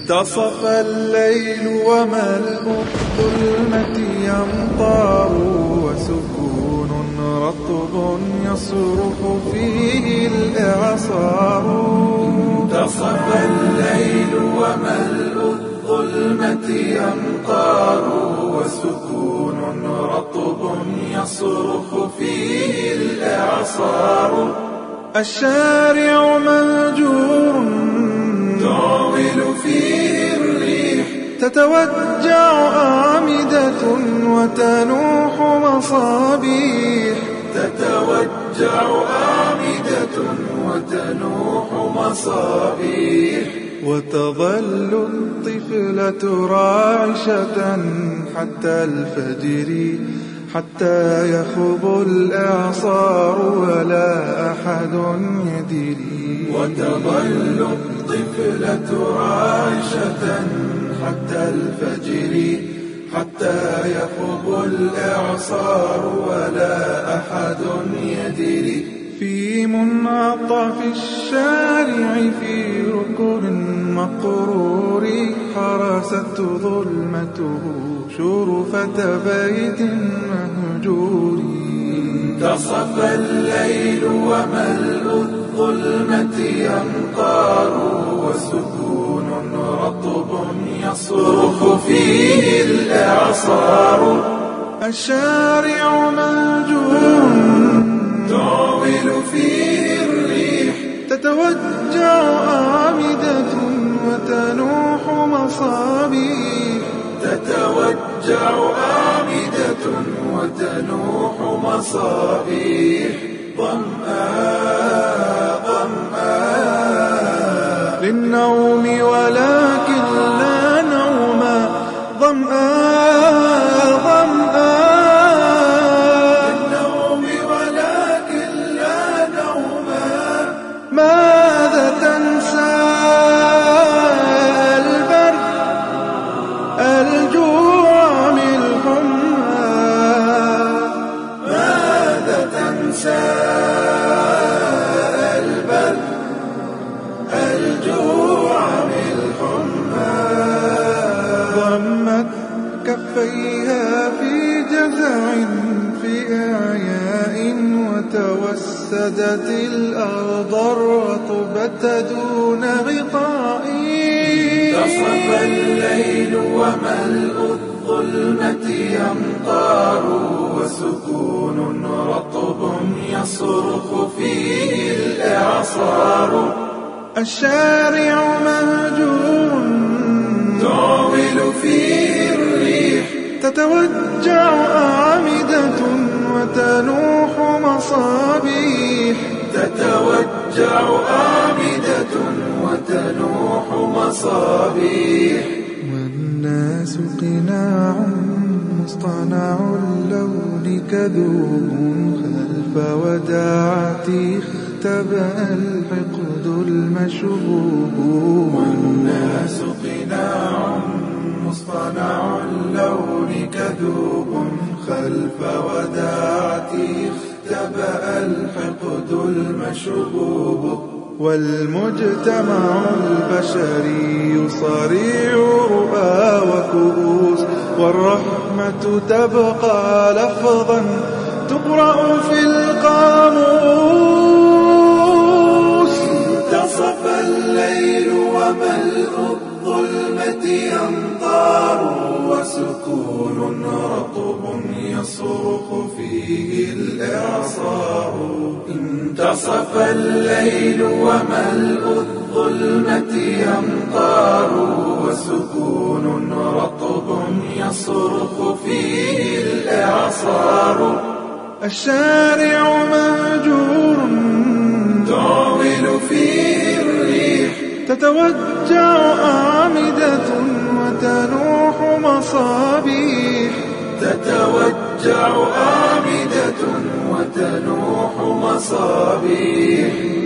انتصف الليل وملء الظلمة أمطار وسكون رطب يصرخ فيه الإعصار. انتصف الليل وملء الظلمة أمطار وسكون رطب يصرخ فيه الإعصار. الشارع مهجور تعول فيه الريح تتوجع آمدة وتنوح مصابيح. تتوجع آمدة وتنوح مصابيح. وتظل الطفلة راعشة حتى الفجر حتى يخب الإعصار ولا أحد يدري. وتظل الطفلة راعشة حتى الفجر حتى يخب الإعصار ولا أحد يدري. في منعطف الشارع في ركن مقرور حرسته ظلمته شرفة بيت مهجور. انتصف الليل وملء الظلمة أمطار وسكون رطب يصرخ فيه الإعصار. الشارع مهجور تعول فيه الريح تتوجع آمدة وتنوح مصابيح. تتوجع آمدة وتنوح مصابيح. ظمآن ظمآن للنوم ولكن لا نوم. ظمآن ظمآن للنوم ولكن لا نوم. ماذا تنسى البرد الجوع من الحمى. ماذا تنسى البرد الجوع من الحمى. ضمت كفيها في جزع في إعياء وتوسدت الأرض الرطبة دون غطاء. انتصف الليل وملء الظلمة أمطار وسكون رطب يصرخ فيه الإعصار. الشارع مهجور تعول فيه الريح تتوجع آمدة وتنوح مصابيح. تتوجع آمدة وتنوح مصابيح. والناس قناع مصطنع اللون كذوب خلف وداعتي اختبأ الحقد المشبوب. والناس قناع مصطنع اللون كذوب خلف وداعتي اختبأ الحقد المشبوب. والمجتمع البشري صريع رؤى وكؤوس والرحمة تبقى لفظا تقرأ في القاموس. انتصف الليل وملء الظلمة أمطار وسكون رطب يصرخ فيه الإعصار. انتصف الليل وملء الظلمة أمطار وسكون رطب يصرخ فيه الإعصار. الشارع مهجور تعول فيه الريح تتوجع آمدة وتنوح مصابيح. تتوجع آمدة وتنوح مصابيح.